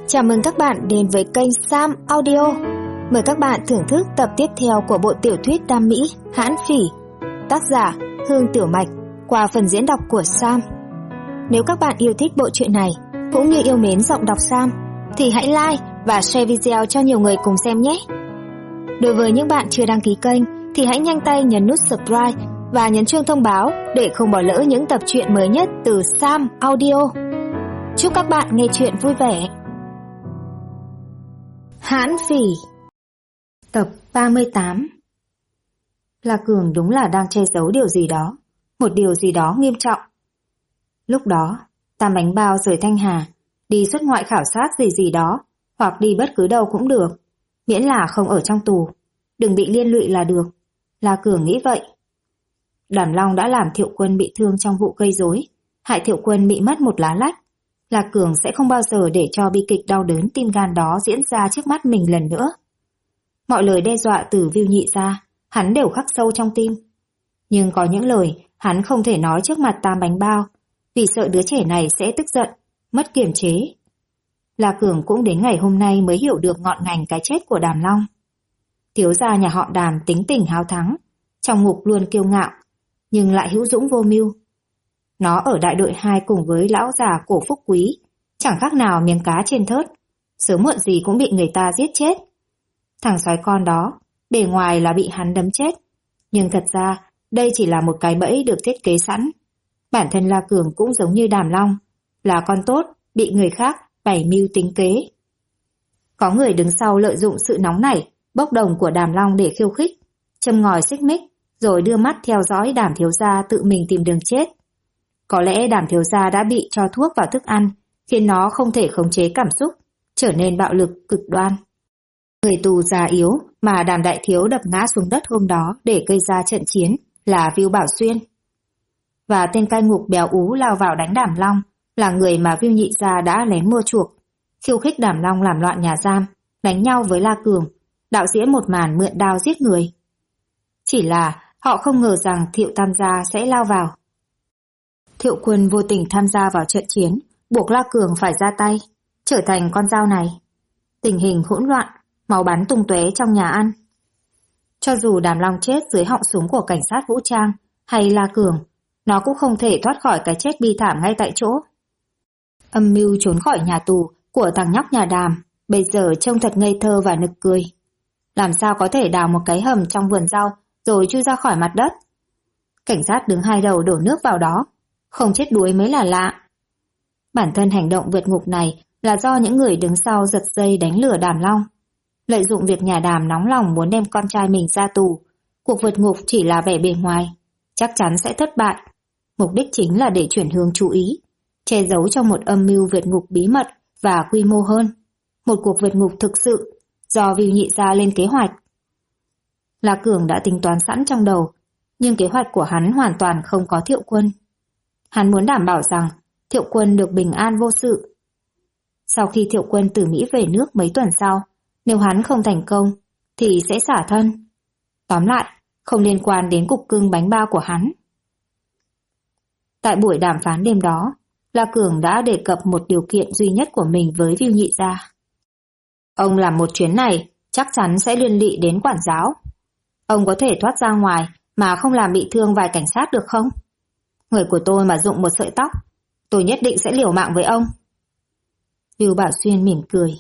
Chào mừng các bạn đến với kênh Sam Audio. Mời các bạn thưởng thức tập tiếp theo của bộ tiểu thuyết Đam Mỹ Hãn Phỉ, tác giả Hương Tiểu Mạch, qua phần diễn đọc của Sam. Nếu các bạn yêu thích bộ truyện này cũng như yêu mến giọng đọc Sam thì hãy like và share video cho nhiều người cùng xem nhé. Đối với những bạn chưa đăng ký kênh thì hãy nhanh tay nhấn nút subscribe và nhấn chuông thông báo để không bỏ lỡ những tập truyện mới nhất từ Sam Audio. Chúc các bạn nghe truyện vui vẻ. Hãn Phỉ, tập 38. La Cường đúng là đang che giấu điều gì đó, một điều gì đó nghiêm trọng. Lúc đó, Tam Bánh Bao rời Thanh Hà, đi xuất ngoại khảo sát gì đó, hoặc đi bất cứ đâu cũng được, miễn là không ở trong tù, đừng bị liên lụy là được. La Cường nghĩ vậy. Đàm Long đã làm Thiệu Quân bị thương trong vụ gây rối, hại Thiệu Quân bị mất một lá lách. La Cường sẽ không bao giờ để cho bi kịch đau đớn tim gan đó diễn ra trước mắt mình lần nữa. Mọi lời đe dọa từ Viu Nhị ra, hắn đều khắc sâu trong tim. Nhưng có những lời hắn không thể nói trước mặt Tam Bánh Bao, vì sợ đứa trẻ này sẽ tức giận, mất kiềm chế. La Cường cũng đến ngày hôm nay mới hiểu được ngọn ngành cái chết của Đàm Long. Thiếu gia nhà họ Đàm tính tình háo thắng, trong ngục luôn kiêu ngạo, nhưng lại hữu dũng vô mưu. Nó ở đại đội 2 cùng với lão già Cổ Phúc Quý, chẳng khác nào miếng cá trên thớt, sớm muộn gì cũng bị người ta giết chết. Thằng sói con đó, bề ngoài là bị hắn đấm chết, nhưng thật ra đây chỉ là một cái bẫy được thiết kế sẵn. Bản thân La Cường cũng giống như Đàm Long, là con tốt, bị người khác bày mưu tính kế. Có người đứng sau lợi dụng sự nóng nảy, bốc đồng của Đàm Long để khiêu khích, châm ngòi xích mích, rồi đưa mắt theo dõi Đàm thiếu gia tự mình tìm đường chết. Có lẽ Đàm thiếu gia đã bị cho thuốc vào thức ăn, khiến nó không thể khống chế cảm xúc, trở nên bạo lực cực đoan. Người tù già yếu mà Đàm đại thiếu đập ngã xuống đất hôm đó để gây ra trận chiến là Viu Bảo Xuyên. Và tên cai ngục béo ú lao vào đánh Đàm Long là người mà Viu Nhị gia đã lén mua chuộc, khiêu khích Đàm Long làm loạn nhà giam, đánh nhau với La Cường, đạo diễn một màn mượn đao giết người. Chỉ là họ không ngờ rằng Thiệu Tam gia sẽ lao vào. Thiệu Quân vô tình tham gia vào trận chiến, buộc La Cường phải ra tay, trở thành con dao này. Tình hình hỗn loạn, máu bắn tung tóe trong nhà ăn. Cho dù Đàm Long chết dưới họng súng của cảnh sát vũ trang hay La Cường, nó cũng không thể thoát khỏi cái chết bi thảm ngay tại chỗ. Âm mưu trốn khỏi nhà tù của thằng nhóc nhà Đàm bây giờ trông thật ngây thơ và nực cười. Làm sao có thể đào một cái hầm trong vườn rau rồi chui ra khỏi mặt đất? Cảnh sát đứng hai đầu đổ nước vào đó, không chết đuối mới là lạ. Bản thân hành động vượt ngục này là do những người đứng sau giật dây đánh lừa Đàm Long. Lợi dụng việc nhà Đàm nóng lòng muốn đem con trai mình ra tù, cuộc vượt ngục chỉ là vẻ bề ngoài, chắc chắn sẽ thất bại. Mục đích chính là để chuyển hướng chú ý, che giấu trong một âm mưu vượt ngục bí mật và quy mô hơn. Một cuộc vượt ngục thực sự, do Viu Nhị gia lên kế hoạch. La Cường đã tính toán sẵn trong đầu, nhưng kế hoạch của hắn hoàn toàn không có Thiệu Quân. Hắn muốn đảm bảo rằng Thiệu Quân được bình an vô sự. Sau khi Thiệu Quân từ Mỹ về nước mấy tuần sau, nếu hắn không thành công, thì sẽ xả thân. Tóm lại, không liên quan đến cục cưng bánh bao của hắn. Tại buổi đàm phán đêm đó, La Cường đã đề cập một điều kiện duy nhất của mình với Viu Nhị gia. Ông làm một chuyến này, chắc chắn sẽ liên lụy đến quản giáo. Ông có thể thoát ra ngoài mà không làm bị thương vài cảnh sát được không? Người của tôi mà rụng một sợi tóc, tôi nhất định sẽ liều mạng với ông. Viu Bảo Xuyên mỉm cười.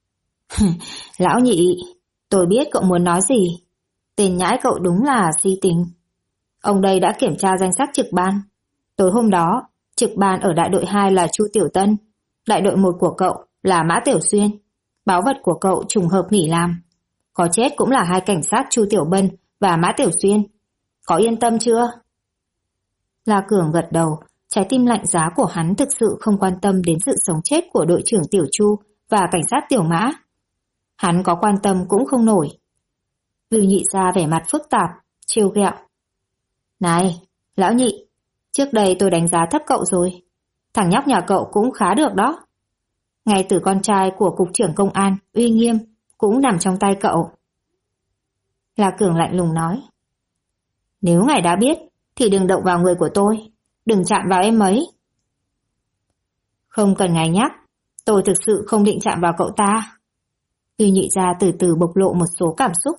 Lão Nhị, tôi biết cậu muốn nói gì. Tên nhãi cậu đúng là si tình. Ông đây đã kiểm tra danh sách trực ban. Tối hôm đó, trực ban ở đại đội 2 là Chu Tiểu Tân, đại đội 1 của cậu là Mã Tiểu Xuyên. Báo vật của cậu trùng hợp nghỉ làm. Có chết cũng là hai cảnh sát Chu Tiểu Bân và Mã Tiểu Xuyên. Có yên tâm chưa? La Cường gật đầu, trái tim lạnh giá của hắn thực sự không quan tâm đến sự sống chết của đội trưởng Tiểu Chu và cảnh sát Tiểu Mã. Hắn có quan tâm cũng không nổi. Viu Nhị gia vẻ mặt phức tạp, trêu ghẹo. Này, lão Nhị, trước đây tôi đánh giá thấp cậu rồi. Thằng nhóc nhà cậu cũng khá được đó. Ngay từ con trai của cục trưởng công an, uy nghiêm, cũng nằm trong tay cậu. La Cường lạnh lùng nói. Nếu ngài đã biết, thì đừng động vào người của tôi, đừng chạm vào em ấy. Không cần ngài nhắc, Tôi thực sự không định chạm vào cậu ta. Lưu Nhị Gia từ từ bộc lộ một số cảm xúc.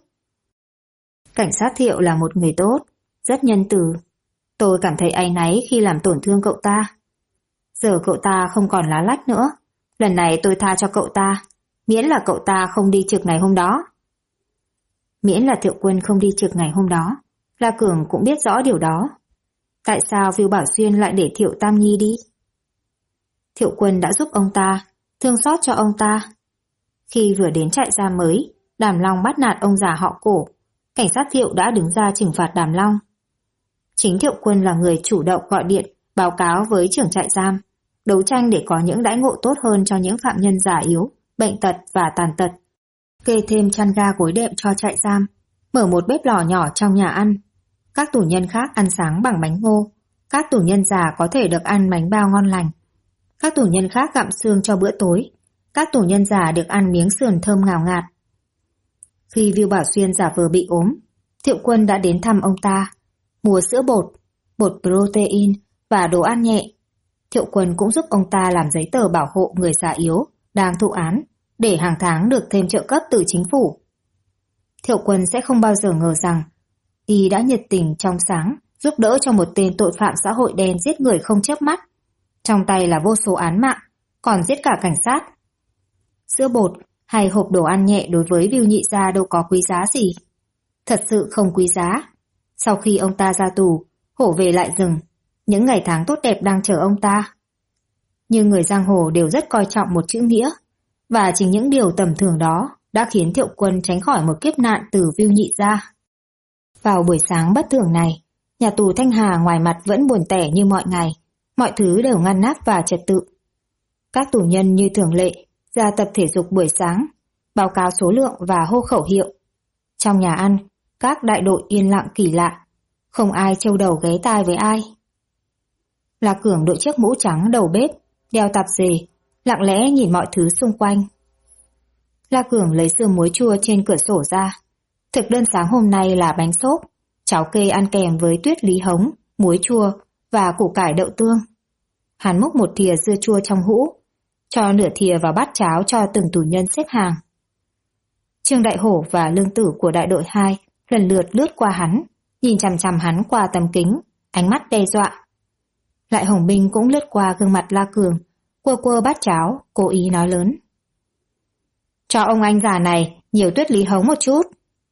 Cảnh sát Thiệu là một người tốt, rất nhân từ. Tôi cảm thấy áy náy khi làm tổn thương cậu ta. Giờ cậu ta không còn lá lách nữa. Lần này tôi tha cho cậu ta, miễn là cậu ta không đi trực ngày hôm đó. Miễn là Thiệu Quân không đi trực ngày hôm đó, La Cường cũng biết rõ điều đó. Tại sao Viu Bảo Xuyên lại để Thiệu Tam Nhi đi? Thiệu Quân đã giúp ông ta, thương xót cho ông ta. Khi vừa đến trại giam mới, Đàm Long bắt nạt ông già họ Cổ, cảnh sát Thiệu đã đứng ra trừng phạt Đàm Long. Chính Thiệu Quân là người chủ động gọi điện báo cáo với trưởng trại giam, đấu tranh để có những đãi ngộ tốt hơn cho những phạm nhân già yếu, bệnh tật và tàn tật. Kê thêm chăn ga gối đệm cho trại giam, mở một bếp lò nhỏ trong nhà ăn. Các tù nhân khác ăn sáng bằng bánh ngô, các tù nhân già có thể được ăn bánh bao ngon lành. Các tù nhân khác gặm xương cho bữa tối, các tù nhân già được ăn miếng sườn thơm ngào ngạt. Khi Viu Bảo Xuyên giả vờ bị ốm, Thiệu Quân đã đến thăm ông ta, mua sữa bột, bột protein và đồ ăn nhẹ. Thiệu Quân cũng giúp ông ta làm giấy tờ bảo hộ người già yếu đang thụ án, để hàng tháng được thêm trợ cấp từ chính phủ. Thiệu Quân sẽ không bao giờ ngờ rằng y đã nhiệt tình trong sáng giúp đỡ cho một tên tội phạm xã hội đen giết người không chớp mắt. Trong tay là vô số án mạng, còn giết cả cảnh sát. Sữa bột hay hộp đồ ăn nhẹ đối với Viu Nhị Gia đâu có quý giá gì. Thật sự không quý giá. Sau khi ông ta ra tù, hổ về lại rừng, những ngày tháng tốt đẹp đang chờ ông ta. Nhưng người giang hồ đều rất coi trọng một chữ nghĩa, và chính những điều tầm thường đó đã khiến Thiệu Quân tránh khỏi một kiếp nạn từ Viu Nhị Gia. Vào buổi sáng bất thường này, nhà tù Thanh Hà ngoài mặt vẫn buồn tẻ như mọi ngày, mọi thứ đều ngăn nắp và trật tự. Các tù nhân như thường lệ ra tập thể dục buổi sáng, báo cáo số lượng và hô khẩu hiệu. Trong nhà ăn, các đại đội yên lặng kỳ lạ, không ai trâu đầu ghé tai với ai. La Cường đội chiếc mũ trắng đầu bếp, đeo tạp dề, lặng lẽ nhìn mọi thứ xung quanh. La Cường lấy sườn muối chua trên cửa sổ ra. Thực đơn sáng hôm nay là bánh xốp, cháo kê ăn kèm với tuyết lý hống, muối chua và củ cải đậu tương. Hắn múc một thìa dưa chua trong hũ, cho nửa thìa vào bát cháo cho từng tù nhân xếp hàng. Trương Đại Hổ và Lương Tử của đại đội 2 lần lượt lướt qua hắn, nhìn chằm chằm hắn qua tấm kính, ánh mắt đe dọa. Lại Hồng Binh cũng lướt qua gương mặt La Cường, quơ quơ bát cháo, cố ý nói lớn. Cho ông anh già này nhiều tuyết lý hống một chút.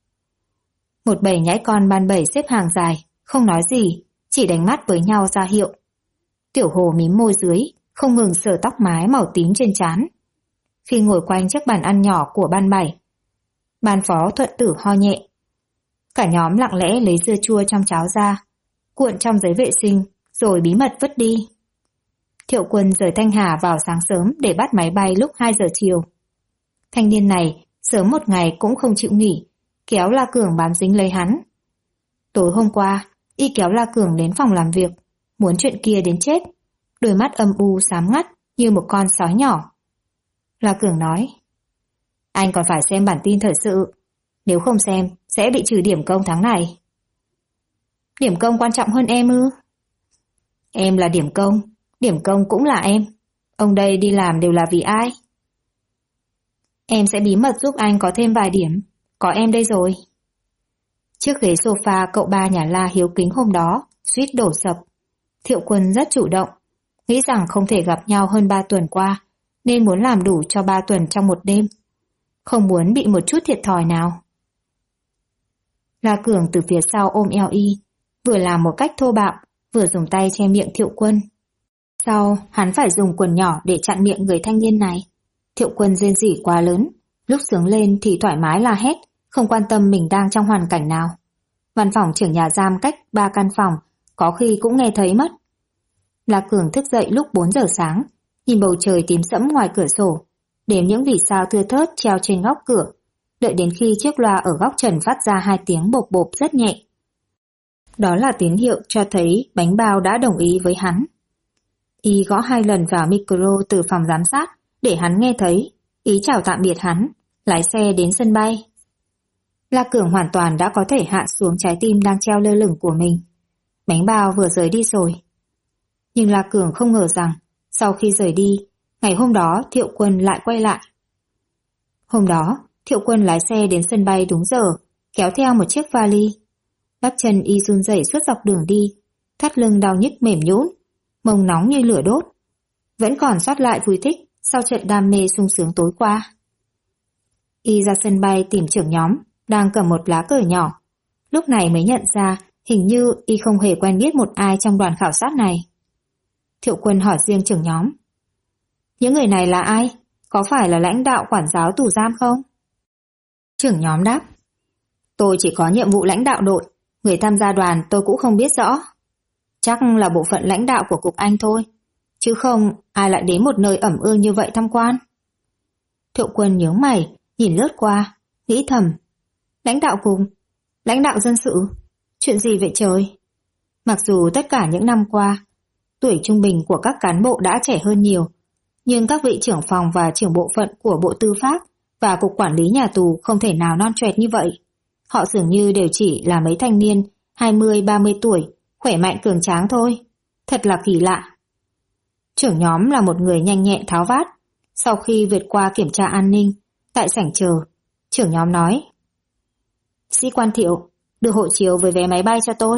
Một bầy nhãi con ban bầy xếp hàng dài, không nói gì, chỉ đánh mắt với nhau ra hiệu. Tiểu Hồ mím môi dưới, không ngừng sờ tóc mái màu tím trên trán. Khi ngồi quanh chiếc bàn ăn nhỏ của ban 7, ban phó Thuận Tử ho nhẹ. Cả nhóm lặng lẽ lấy dưa chua trong cháo ra, cuộn trong giấy vệ sinh, rồi bí mật vứt đi. Thiệu Quân rời Thanh Hà vào sáng sớm để bắt máy bay lúc 2 giờ chiều. Thanh niên này sớm một ngày cũng không chịu nghỉ, kéo La Cường bám dính lấy hắn. Tối hôm qua, y kéo La Cường đến phòng làm việc, muốn chuyện kia đến chết, đôi mắt âm u xám ngắt như một con sói nhỏ. La Cường nói, anh còn phải xem bản tin thời sự, nếu không xem sẽ bị trừ điểm công tháng này. Điểm công quan trọng hơn em ư? Em là điểm công cũng là em. Ông đây đi làm đều là vì ai? Em sẽ bí mật giúp anh có thêm vài điểm, có em đây rồi. Chiếc ghế sofa cậu ba nhà La hiếu kính hôm đó suýt đổ sập. Thiệu Quân rất chủ động, nghĩ rằng không thể gặp nhau hơn 3 tuần qua, nên muốn làm đủ cho 3 tuần trong một đêm. Không muốn bị một chút thiệt thòi nào. La Cường từ phía sau ôm eo y, vừa làm một cách thô bạo, vừa dùng tay che miệng Thiệu Quân. Sau, hắn phải dùng quần nhỏ để chặn miệng người thanh niên này. Thiệu Quân rên rỉ quá lớn, lúc sướng lên thì thoải mái la hét, không quan tâm mình đang trong hoàn cảnh nào. Văn phòng trưởng nhà giam cách 3 căn phòng, có khi cũng nghe thấy mất. La Cường thức dậy lúc 4 giờ sáng, nhìn bầu trời tím sẫm ngoài cửa sổ, đếm những vì sao thưa thớt treo trên góc cửa, đợi đến khi chiếc loa ở góc trần phát ra 2 tiếng bộp bộp rất nhẹ. Đó là tín hiệu cho thấy bánh bao đã đồng ý với hắn. Y gõ 2 lần vào micro từ phòng giám sát để hắn nghe thấy, ý chào tạm biệt hắn, lái xe đến sân bay. La Cường hoàn toàn đã có thể hạ xuống trái tim đang treo lơ lửng của mình. Bánh bao vừa rời đi rồi. Nhưng La Cường không ngờ rằng, sau khi rời đi, Ngày hôm đó Thiệu Quân lại quay lại. Hôm đó, Thiệu Quân lái xe đến sân bay đúng giờ, kéo theo một chiếc vali. Bắp chân y run rẩy suốt dọc đường đi, thắt lưng đau nhức mềm nhũn, mông nóng như lửa đốt. Vẫn còn sót lại vui thích sau trận đam mê sung sướng tối qua. Y ra sân bay tìm trưởng nhóm, đang cầm một lá cờ nhỏ. Lúc này mới nhận ra hình như y không hề quen biết một ai trong đoàn khảo sát này. Thiệu Quân hỏi riêng trưởng nhóm. Những người này là ai? Có phải là lãnh đạo quản giáo tù giam không? Trưởng nhóm đáp. Tôi chỉ có nhiệm vụ lãnh đạo đội, người tham gia đoàn tôi cũng không biết rõ. Chắc là bộ phận lãnh đạo của Cục Anh thôi, chứ không ai lại đến một nơi ẩm ương như vậy tham quan. Thiệu Quân nhướng mày, nhìn lướt qua, nghĩ thầm. Lãnh đạo cục, lãnh đạo dân sự, chuyện gì vậy trời? Mặc dù tất cả những năm qua, tuổi trung bình của các cán bộ đã trẻ hơn nhiều, nhưng các vị trưởng phòng và trưởng bộ phận của Bộ Tư pháp và Cục Quản lý Nhà tù không thể nào non choẹt như vậy. Họ dường như đều chỉ là mấy thanh niên 20-30 tuổi, khỏe mạnh cường tráng thôi. Thật là kỳ lạ. Trưởng nhóm là một người nhanh nhẹn tháo vát. Sau khi vượt qua kiểm tra an ninh, tại sảnh chờ, trưởng nhóm nói. Sĩ quan Thiệu, đưa hộ chiếu với vé máy bay cho tôi.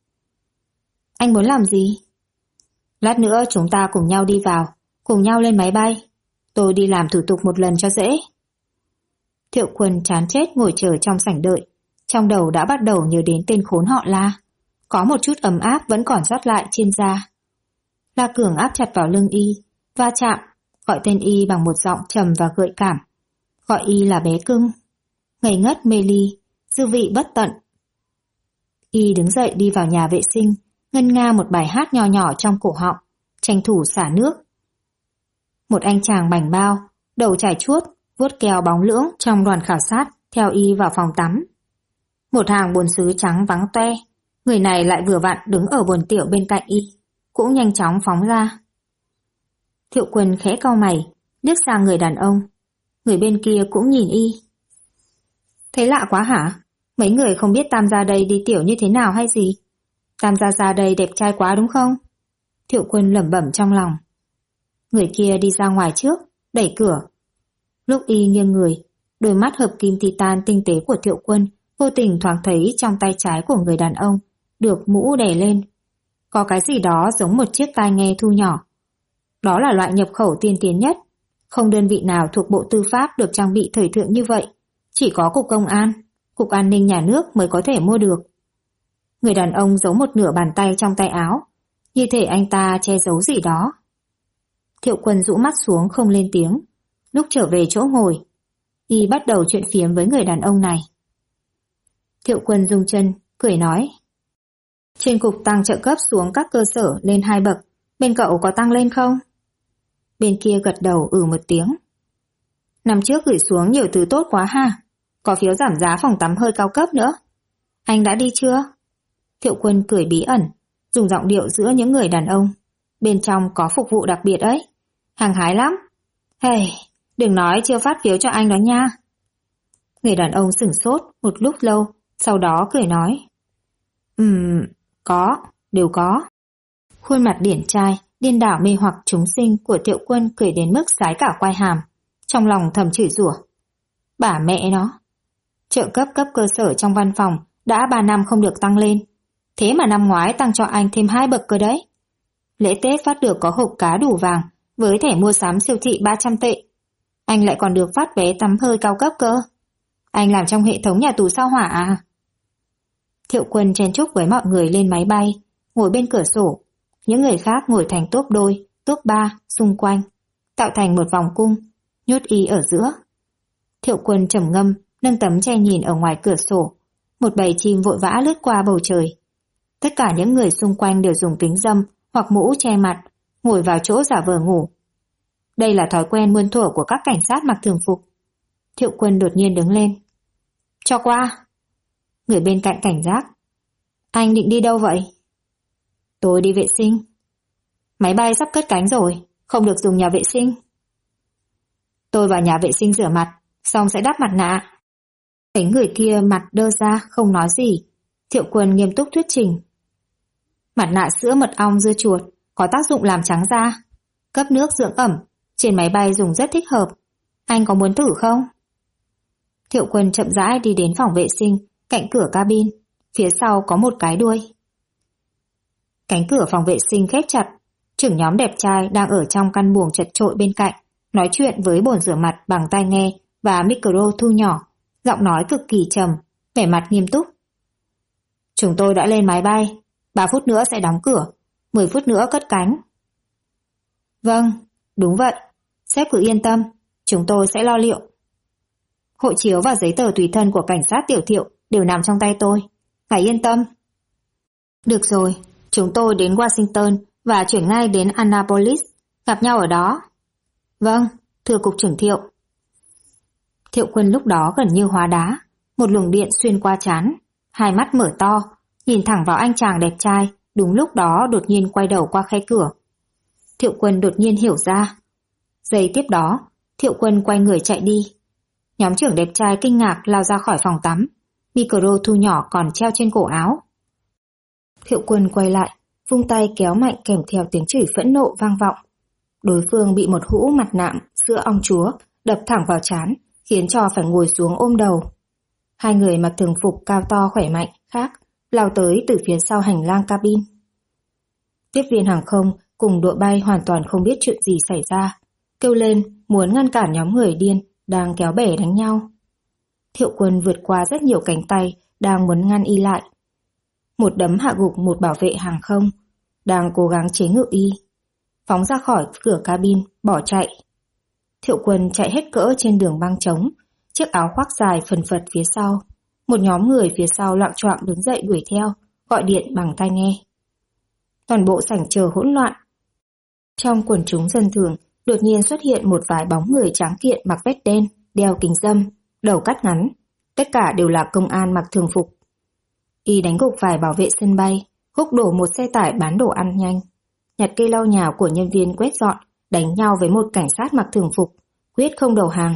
Anh muốn làm gì? Lát nữa chúng ta cùng nhau đi vào, cùng nhau lên máy bay. Tôi đi làm thủ tục một lần cho dễ. Thiệu Quân chán chết ngồi chờ trong sảnh đợi. Trong đầu đã bắt đầu nhớ đến tên khốn họ La. Có một chút ấm áp vẫn còn sót lại trên da. La Cường áp chặt vào lưng y, va chạm, gọi tên y bằng một giọng trầm và gợi cảm. Gọi y là bé cưng. Ngây ngất mê ly, dư vị bất tận. Y đứng dậy đi vào nhà vệ sinh, ngân nga một bài hát nho nhỏ trong cổ họng, tranh thủ xả nước. Một anh chàng bảnh bao, đầu chải chuốt, vuốt keo bóng lưỡng trong đoàn khảo sát theo y vào phòng tắm. Một hàng bồn sứ trắng vắng toe, người này lại vừa vặn đứng ở bồn tiểu bên cạnh y, cũng nhanh chóng phóng ra. Thiệu Quân khẽ cau mày, liếc sang người đàn ông. Người bên kia cũng nhìn y. Thấy lạ quá hả? Mấy người không biết Tam gia đây đi tiểu như thế nào hay gì? Tam gia ra đây đẹp trai quá đúng không? Thiệu Quân lẩm bẩm trong lòng. Người kia đi ra ngoài trước, đẩy cửa. Lúc y nghiêng người, đôi mắt hợp kim titan tinh tế của Thiệu Quân vô tình thoáng thấy trong tay trái của người đàn ông được mũ đè lên. Có cái gì đó giống một chiếc tai nghe thu nhỏ. Đó là loại nhập khẩu tiên tiến nhất. Không đơn vị nào thuộc Bộ Tư pháp được trang bị thời thượng như vậy. Chỉ có Cục Công an, Cục An ninh Nhà nước mới có thể mua được. Người đàn ông giấu một nửa bàn tay trong tay áo, như thể anh ta che giấu gì đó. Thiệu Quân rũ mắt xuống không lên tiếng. Lúc trở về chỗ ngồi, y bắt đầu chuyện phiếm với người đàn ông này. Thiệu Quân rung chân, cười nói. Trên cục tăng trợ cấp xuống các cơ sở lên 2 bậc, bên cậu có tăng lên không? Bên kia gật đầu một tiếng. Năm trước gửi xuống nhiều thứ tốt quá ha, có phiếu giảm giá phòng tắm hơi cao cấp nữa. Anh đã đi chưa? Thiệu Quân cười bí ẩn, dùng giọng điệu giữa những người đàn ông. Bên trong có phục vụ đặc biệt ấy, hăng hái lắm. Hey, đừng nói chưa phát phiếu cho anh đó nha. Người đàn ông sửng sốt một lúc lâu, sau đó cười nói. Có, đều có. Khuôn mặt điển trai, điên đảo mê hoặc chúng sinh của Thiệu Quân cười đến mức sái cả quai hàm, trong lòng thầm chửi rủa. Bả mẹ nó. Trợ cấp cấp cơ sở trong văn phòng đã 3 năm không được tăng lên. Thế mà năm ngoái tăng cho anh thêm 2 bậc cơ đấy. Lễ Tết phát được có hộp cá đủ vàng với thẻ mua sắm siêu thị 300 tệ. Anh lại còn được phát vé tắm hơi cao cấp cơ. Anh làm trong hệ thống nhà tù sao hỏa à? Thiệu Quân chen chúc với mọi người lên máy bay, ngồi bên cửa sổ. Những người khác ngồi thành tốp đôi, tốp 3 xung quanh, tạo thành một vòng cung, nhốt y ở giữa. Thiệu Quân trầm ngâm, nâng tấm che nhìn ở ngoài cửa sổ. Một bầy chim vội vã lướt qua bầu trời. Tất cả những người xung quanh đều dùng kính râm hoặc mũ che mặt, ngồi vào chỗ giả vờ ngủ. Đây là thói quen muôn thuở của các cảnh sát mặc thường phục. Thiệu Quân đột nhiên đứng lên. Cho qua. Người bên cạnh cảnh giác. Anh định đi đâu vậy? Tôi đi vệ sinh. Máy bay sắp cất cánh rồi, không được dùng nhà vệ sinh. Tôi vào nhà vệ sinh rửa mặt, xong sẽ đắp mặt nạ. Thấy người kia mặt đơ ra không nói gì, Thiệu Quân nghiêm túc thuyết trình. Mặt nạ sữa mật ong dưa chuột có tác dụng làm trắng da, cấp nước dưỡng ẩm, Trên máy bay dùng rất thích hợp. Anh có muốn thử không? Thiệu Quân chậm rãi đi đến phòng vệ sinh, cạnh cửa cabin. Phía sau có một cái đuôi. Cánh cửa phòng vệ sinh khép chặt. Trưởng nhóm đẹp trai đang ở trong căn buồng chật chội bên cạnh, nói chuyện với bồn rửa mặt bằng tai nghe và micro thu nhỏ, giọng nói cực kỳ trầm, vẻ mặt nghiêm túc. Chúng tôi đã lên máy bay, 3 phút nữa sẽ đóng cửa, 10 phút nữa cất cánh. Vâng, đúng vậy, sếp cứ yên tâm, chúng tôi sẽ lo liệu. Hộ chiếu và giấy tờ tùy thân của cảnh sát Tiểu Thiệu đều nằm trong tay tôi, ngài yên tâm. Được rồi, chúng tôi đến Washington và chuyển ngay đến Annapolis, gặp nhau ở đó. Vâng, thưa cục trưởng Thiệu. Thiệu Quân lúc đó gần như hóa đá, một luồng điện xuyên qua trán, hai mắt mở to, nhìn thẳng vào anh chàng đẹp trai, đúng lúc đó đột nhiên quay đầu qua khe cửa. Thiệu Quân đột nhiên hiểu ra. Giây tiếp đó, Thiệu Quân quay người chạy đi. Nhóm trưởng đẹp trai kinh ngạc lao ra khỏi phòng tắm, micro thu nhỏ còn treo trên cổ áo. Thiệu Quân quay lại, vung tay kéo mạnh kèm theo tiếng chửi phẫn nộ vang vọng. Đối phương bị một hũ mặt nạm sữa ong chúa đập thẳng vào trán, khiến cho phải ngồi xuống ôm đầu. Hai người mặc thường phục cao to khỏe mạnh khác lao tới từ phía sau hành lang cabin. Tiếp viên hàng không cùng đội bay hoàn toàn không biết chuyện gì xảy ra, kêu lên muốn ngăn cản nhóm người điên đang kéo bè đánh nhau. Thiệu Quân vượt qua rất nhiều cánh tay đang muốn ngăn y lại. Một đấm hạ gục một bảo vệ hàng không đang cố gắng chế ngự y, phóng ra khỏi cửa cabin bỏ chạy. Thiệu Quân chạy hết cỡ trên đường băng trống, chiếc áo khoác dài phần phật phía sau. Một nhóm người phía sau loạng choạng đứng dậy đuổi theo, gọi điện bằng tai nghe. Toàn bộ sảnh chờ hỗn loạn. Trong quần chúng dân thường đột nhiên xuất hiện một vài bóng người tráng kiện mặc vest đen, đeo kính râm, đầu cắt ngắn. Tất cả đều là công an mặc thường phục. Y đánh gục vài bảo vệ sân bay, húc đổ một xe tải bán đồ ăn nhanh, nhặt cây lau nhà của nhân viên quét dọn, đánh nhau với một cảnh sát mặc thường phục, quyết không đầu hàng.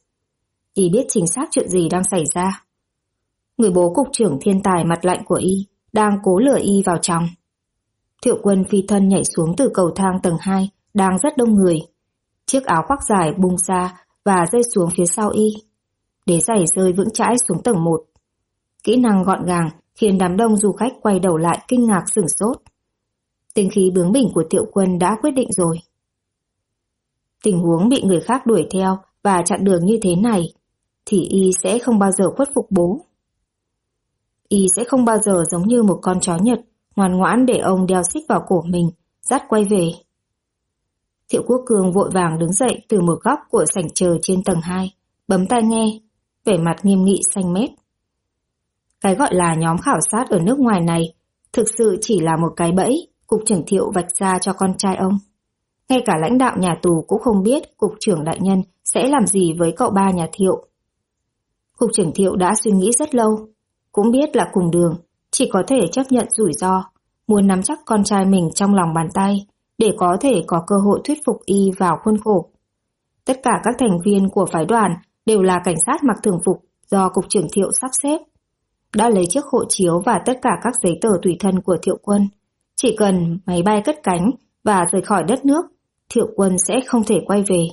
Y biết chính xác chuyện gì đang xảy ra. Người bố cục trưởng thiên tài mặt lạnh của Y đang cố lừa Y vào trong. Thiệu Quân phi thân nhảy xuống từ cầu thang tầng 2, đang rất đông người. Chiếc áo khoác dài bung ra và rơi xuống phía sau Y. Đế giày rơi vững chãi xuống tầng 1. Kỹ năng gọn gàng khiến đám đông du khách quay đầu lại kinh ngạc sửng sốt. Tính khí bướng bỉnh của Thiệu Quân đã quyết định rồi. Tình huống bị người khác đuổi theo và chặn đường như thế này, thì Y sẽ không bao giờ khuất phục bố. Y sẽ không bao giờ giống như một con chó Nhật, ngoan ngoãn để ông đeo xích vào cổ mình, dắt quay về. Thiệu Quốc Cường vội vàng đứng dậy từ một góc của sảnh chờ trên tầng 2, bấm tai nghe, vẻ mặt nghiêm nghị xanh mét. Cái gọi là nhóm khảo sát ở nước ngoài này thực sự chỉ là một cái bẫy cục trưởng Thiệu vạch ra cho con trai ông. Ngay cả lãnh đạo nhà tù cũng không biết cục trưởng đại nhân sẽ làm gì với cậu ba nhà Thiệu. Cục trưởng Thiệu đã suy nghĩ rất lâu, cũng biết là cùng đường, chỉ có thể chấp nhận rủi ro, muốn nắm chắc con trai mình trong lòng bàn tay để có thể có cơ hội thuyết phục Y vào khuôn khổ. Tất cả các thành viên của phái đoàn đều là cảnh sát mặc thường phục do cục trưởng Thiệu sắp xếp. Đã lấy chiếc hộ chiếu và tất cả các giấy tờ tùy thân của Thiệu Quân. Chỉ cần máy bay cất cánh và rời khỏi đất nước, Thiệu Quân sẽ không thể quay về.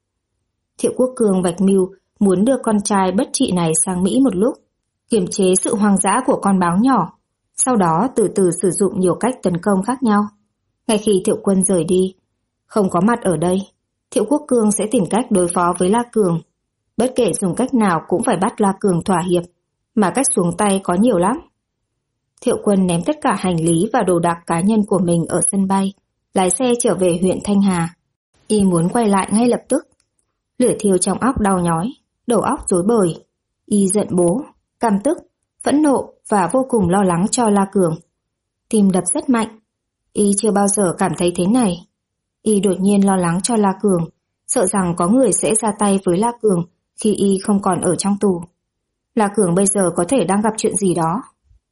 Thiệu Quốc Cường vạch mưu muốn đưa con trai bất trị này sang Mỹ một lúc, kiềm chế sự hoang dã của con báo nhỏ, sau đó từ từ sử dụng nhiều cách tấn công khác nhau. Ngay khi Thiệu Quân rời đi, không có mặt ở đây, Thiệu Quốc Cường sẽ tìm cách đối phó với La Cường. Bất kể dùng cách nào cũng phải bắt La Cường thỏa hiệp, mà cách xuống tay có nhiều lắm. Thiệu Quân ném tất cả hành lý và đồ đạc cá nhân của mình ở sân bay, lái xe trở về huyện Thanh Hà. Y muốn quay lại ngay lập tức. Lửa thiêu trong óc đau nhói, đầu óc rối bời. Y giận bố, căm tức, phẫn nộ và vô cùng lo lắng cho La Cường. Tim đập rất mạnh. Y chưa bao giờ cảm thấy thế này. Y đột nhiên lo lắng cho La Cường, sợ rằng có người sẽ ra tay với La Cường khi Y không còn ở trong tù. La Cường bây giờ có thể đang gặp chuyện gì đó.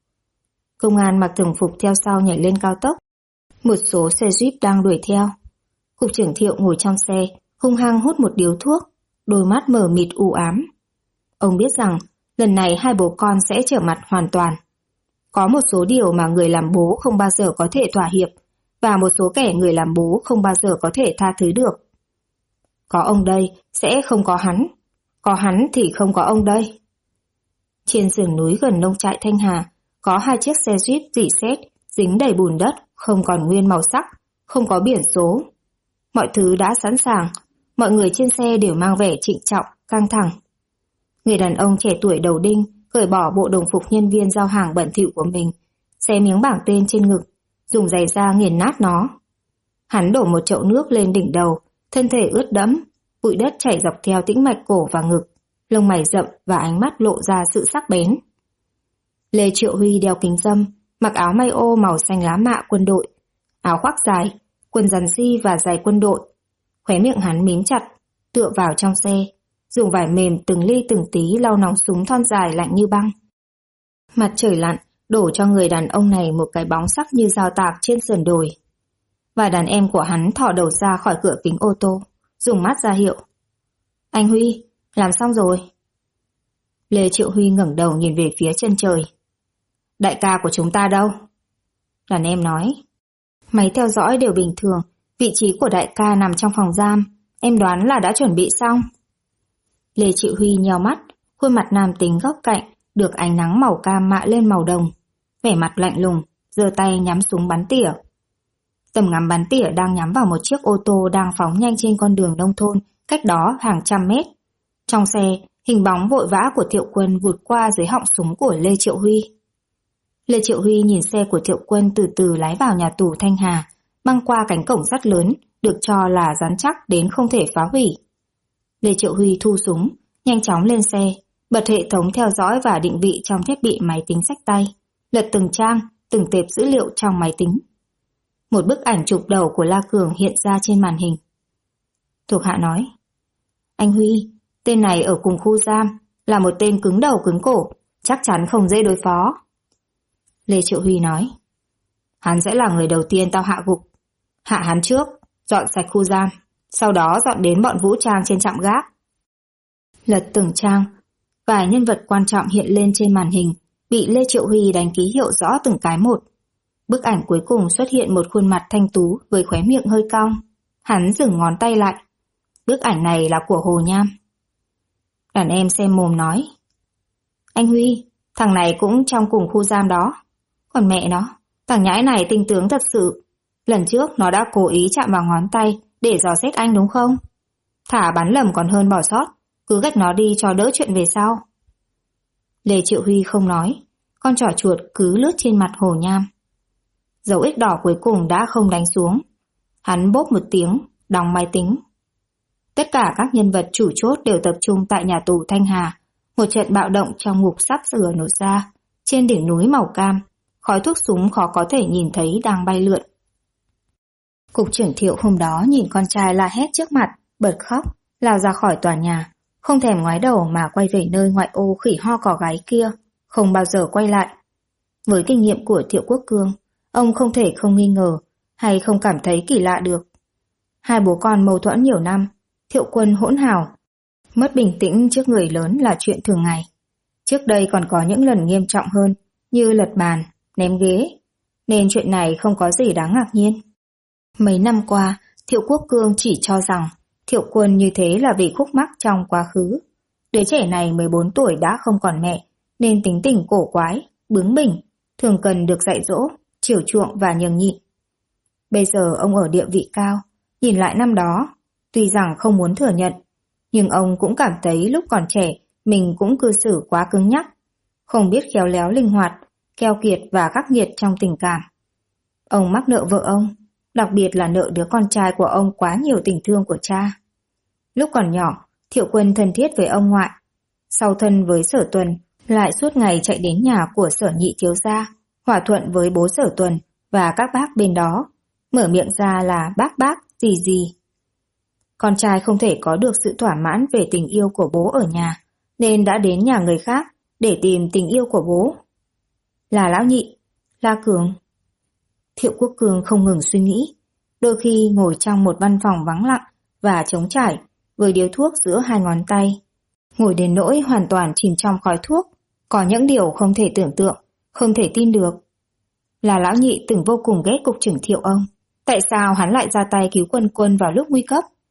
Công an mặc thường phục theo sau nhảy lên cao tốc. Một số xe Jeep đang đuổi theo. Cục trưởng Thiệu ngồi trong xe, hung hăng hút một điếu thuốc, đôi mắt mờ mịt u ám. Ông biết rằng lần này hai bố con sẽ trở mặt hoàn toàn. Có một số điều mà người làm bố không bao giờ có thể thỏa hiệp, và một số kẻ người làm bố không bao giờ có thể tha thứ được. Có ông đây, sẽ không có hắn. Có hắn thì không có ông đây. Trên sườn núi gần nông trại Thanh Hà, có 2 chiếc xe Jeep rỉ sét, dính đầy bùn đất, không còn nguyên màu sắc, không có biển số. Mọi thứ đã sẵn sàng, mọi người trên xe đều mang vẻ trịnh trọng, căng thẳng. Người đàn ông trẻ tuổi đầu đinh cởi bỏ bộ đồng phục nhân viên giao hàng bẩn thỉu của mình, xé miếng bảng tên trên ngực, dùng giày da nghiền nát nó. Hắn đổ một chậu nước lên đỉnh đầu, thân thể ướt đẫm, bụi đất chảy dọc theo tĩnh mạch cổ và ngực, lông mày rậm và ánh mắt lộ ra sự sắc bén. Lê Triệu Huy đeo kính râm, mặc áo may ô màu xanh lá mạ quân đội, áo khoác dài, quần giằn di và giày quân đội. Khóe miệng hắn mím chặt, tựa vào trong xe, dùng vải mềm từng ly từng tí lau nòng súng thon dài lạnh như băng. Mặt trời lặn đổ cho người đàn ông này một cái bóng sắc như dao tạc trên sườn đồi. Và đàn em của hắn thò đầu ra khỏi cửa kính ô tô, dùng mắt ra hiệu. Anh Huy, làm xong rồi. Lê Triệu Huy ngẩng đầu nhìn về phía chân trời. Đại ca của chúng ta đâu? Đàn em nói. Máy theo dõi đều bình thường, vị trí của đại ca nằm trong phòng giam, em đoán là đã chuẩn bị xong. Lê Triệu Huy nheo mắt, khuôn mặt nam tính góc cạnh được ánh nắng màu cam mạ lên màu đồng, vẻ mặt lạnh lùng, giơ tay nhắm súng bắn tỉa. Tầm ngắm bắn tỉa đang nhắm vào một chiếc ô tô đang phóng nhanh trên con đường nông thôn, cách đó hàng trăm mét. Trong xe, hình bóng vội vã của Thiệu Quân vụt qua dưới họng súng của Lê Triệu Huy. Lê Triệu Huy nhìn xe của Thiệu Quân từ từ lái vào nhà tù Thanh Hà, băng qua cánh cổng sắt lớn, được cho là rắn chắc đến không thể phá hủy. Lê Triệu Huy thu súng, nhanh chóng lên xe, bật hệ thống theo dõi và định vị trong thiết bị máy tính xách tay, lật từng trang, từng tệp dữ liệu trong máy tính. Một bức ảnh chụp đầu của La Cường hiện ra trên màn hình. Thuộc hạ nói, anh Huy, tên này ở cùng khu giam, là một tên cứng đầu cứng cổ, chắc chắn không dễ đối phó. Lê Triệu Huy nói, hắn sẽ là người đầu tiên tao hạ gục. Hạ hắn trước, dọn sạch khu giam, sau đó dọn đến bọn vũ trang trên trạm gác. Lật từng trang, vài nhân vật quan trọng hiện lên trên màn hình, bị Lê Triệu Huy đánh ký hiệu rõ từng cái một. Bức ảnh cuối cùng xuất hiện một khuôn mặt thanh tú với khóe miệng hơi cong. Hắn dừng ngón tay lại. Bức ảnh này là của Hồ Nham. Đàn em xem mồm nói, anh Huy, thằng này cũng trong cùng khu giam đó. Còn mẹ nó, thằng nhãi này tinh tướng thật sự. Lần trước nó đã cố ý chạm vào ngón tay để dò xét anh đúng không? Thả bắn lầm còn hơn bỏ sót, cứ gạch nó đi cho đỡ chuyện về sau. Lê Triệu Huy không nói, con trỏ chuột cứ lướt trên mặt Hồ Nham. Dấu X đỏ cuối cùng đã không đánh xuống. Hắn bốp một tiếng, đóng máy tính. Tất cả các nhân vật chủ chốt đều tập trung tại nhà tù Thanh Hà. Một trận bạo động trong ngục sắp sửa nổ ra. Trên đỉnh núi màu cam, khói thuốc súng khó có thể nhìn thấy đang bay lượn. Cục trưởng Thiệu hôm đó nhìn con trai la hét trước mặt, bật khóc, lao ra khỏi tòa nhà, không thèm ngoái đầu mà quay về nơi ngoại ô khỉ ho cò gáy kia, không bao giờ quay lại. Với kinh nghiệm của Thiệu Quốc Cương, ông không thể không nghi ngờ hay không cảm thấy kỳ lạ được. Hai bố con mâu thuẫn nhiều năm, Thiệu Quân hỗn hào, mất bình tĩnh trước người lớn là chuyện thường ngày. Trước đây còn có những lần nghiêm trọng hơn, như lật bàn, ném ghế, nên chuyện này không có gì đáng ngạc nhiên. Mấy năm qua, Thiệu Quốc Cương chỉ cho rằng Thiệu Quân như thế là vì khúc mắc trong quá khứ. Đứa trẻ này 14 tuổi đã không còn mẹ, nên tính tình cổ quái, bướng bỉnh, thường cần được dạy dỗ, chiều chuộng và nhường nhịn. Bây giờ ông ở địa vị cao, nhìn lại năm đó, tuy rằng không muốn thừa nhận, nhưng ông cũng cảm thấy lúc còn trẻ mình cũng cư xử quá cứng nhắc, không biết khéo léo linh hoạt, keo kiệt và khắc nghiệt trong tình cảm. Ông mắc nợ vợ ông, đặc biệt là nợ đứa con trai của ông quá nhiều tình thương của cha. Lúc còn nhỏ, Thiệu Quân thân thiết với ông ngoại, sau thân với Sở Tuần, lại suốt ngày chạy đến nhà của Sở Nhị thiếu gia, hòa thuận với bố Sở Tuần và các bác bên đó, mở miệng ra là bác gì. Con trai không thể có được sự thỏa mãn về tình yêu của bố ở nhà, nên đã đến nhà người khác để tìm tình yêu của bố. Là Lão Nhị, La Cường. Thiệu Quốc Cường không ngừng suy nghĩ, đôi khi ngồi trong một văn phòng vắng lặng và trống trải, với điếu thuốc giữa hai ngón tay, ngồi đến nỗi hoàn toàn chìm trong khói thuốc, có những điều không thể tưởng tượng, không thể tin được. Là Lão Nhị từng vô cùng ghét cục trưởng Thiệu ông, tại sao hắn lại ra tay cứu Quân vào lúc nguy cấp?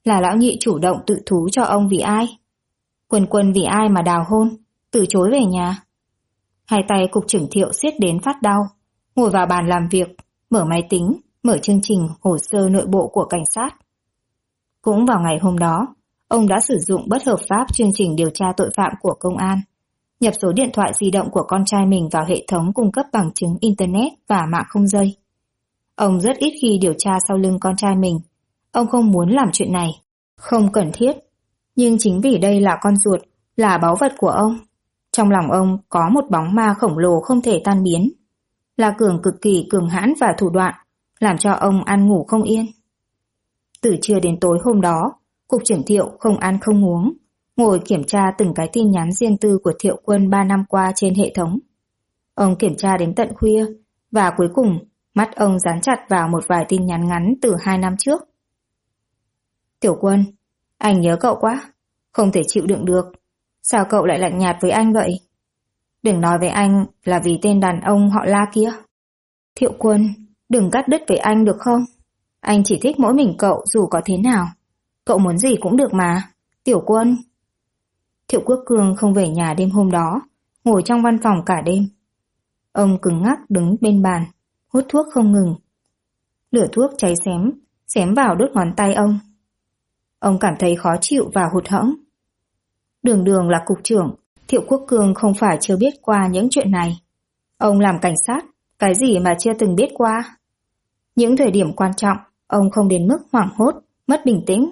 Là lão nhị chủ động tự thú cho ông vì ai? Quân Quân vì ai mà đào hôn, từ chối về nhà? Hai tay cục trưởng Thiệu siết đến phát đau, ngồi vào bàn làm việc, mở máy tính, mở chương trình hồ sơ nội bộ của cảnh sát. Cũng vào ngày hôm đó, ông đã sử dụng bất hợp pháp chương trình điều tra tội phạm của công an, nhập số điện thoại di động của con trai mình vào hệ thống cung cấp bằng chứng Internet và mạng không dây. Ông rất ít khi điều tra sau lưng con trai mình. Ông không muốn làm chuyện này, không cần thiết. Nhưng chính vì đây là con ruột, là báu vật của ông. Trong lòng ông có một bóng ma khổng lồ không thể tan biến. La Cường cực kỳ cường hãn và thủ đoạn, làm cho ông ăn ngủ không yên. Từ trưa đến tối hôm đó, cục trưởng Thiệu không ăn không uống, ngồi kiểm tra từng cái tin nhắn riêng tư của Thiệu Quân 3 năm qua trên hệ thống. Ông kiểm tra đến tận khuya, và cuối cùng mắt ông dán chặt vào một vài tin nhắn ngắn từ 2 năm trước. Tiểu Quân, anh nhớ cậu quá, không thể chịu đựng được. Sao cậu lại lạnh nhạt với anh vậy? Đừng nói với anh là vì tên đàn ông họ La kia. Thiệu Quân, đừng cắt đứt với anh được không? Anh chỉ thích mỗi mình cậu dù có thế nào. Cậu muốn gì cũng được mà. Tiểu Quân. Thiệu Quốc Cường không về nhà đêm hôm đó, ngồi trong văn phòng cả đêm. Ông cứng ngắc đứng bên bàn, hút thuốc không ngừng. Lửa thuốc cháy xém vào đốt ngón tay ông. Ông cảm thấy khó chịu và hụt hẫng. Đường đường là cục trưởng, Thiệu Quốc Cường không phải chưa biết qua những chuyện này. Ông làm cảnh sát, cái gì mà chưa từng biết qua. Những thời điểm quan trọng, ông không đến mức hoảng hốt, mất bình tĩnh.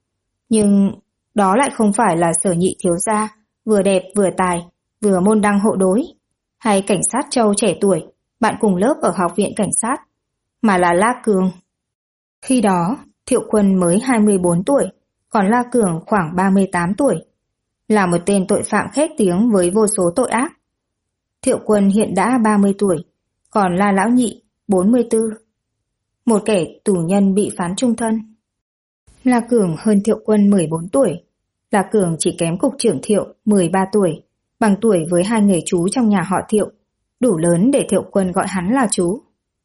Nhưng đó lại không phải là Sở Nhị thiếu gia, vừa đẹp vừa tài, vừa môn đăng hộ đối, hay cảnh sát Châu trẻ tuổi, bạn cùng lớp ở học viện cảnh sát, mà là La Cường. Khi đó, Thiệu Quân mới 24 tuổi, còn La Cường khoảng 38 tuổi. Là một tên tội phạm khét tiếng với vô số tội ác. Thiệu Quân hiện đã 30 tuổi, còn La Lão Nhị 44. Một kẻ tù nhân bị phán chung thân. La Cường hơn Thiệu Quân 14 tuổi. La Cường chỉ kém cục trưởng Thiệu 13 tuổi, bằng tuổi với hai người chú trong nhà họ Thiệu, đủ lớn để Thiệu Quân gọi hắn là chú.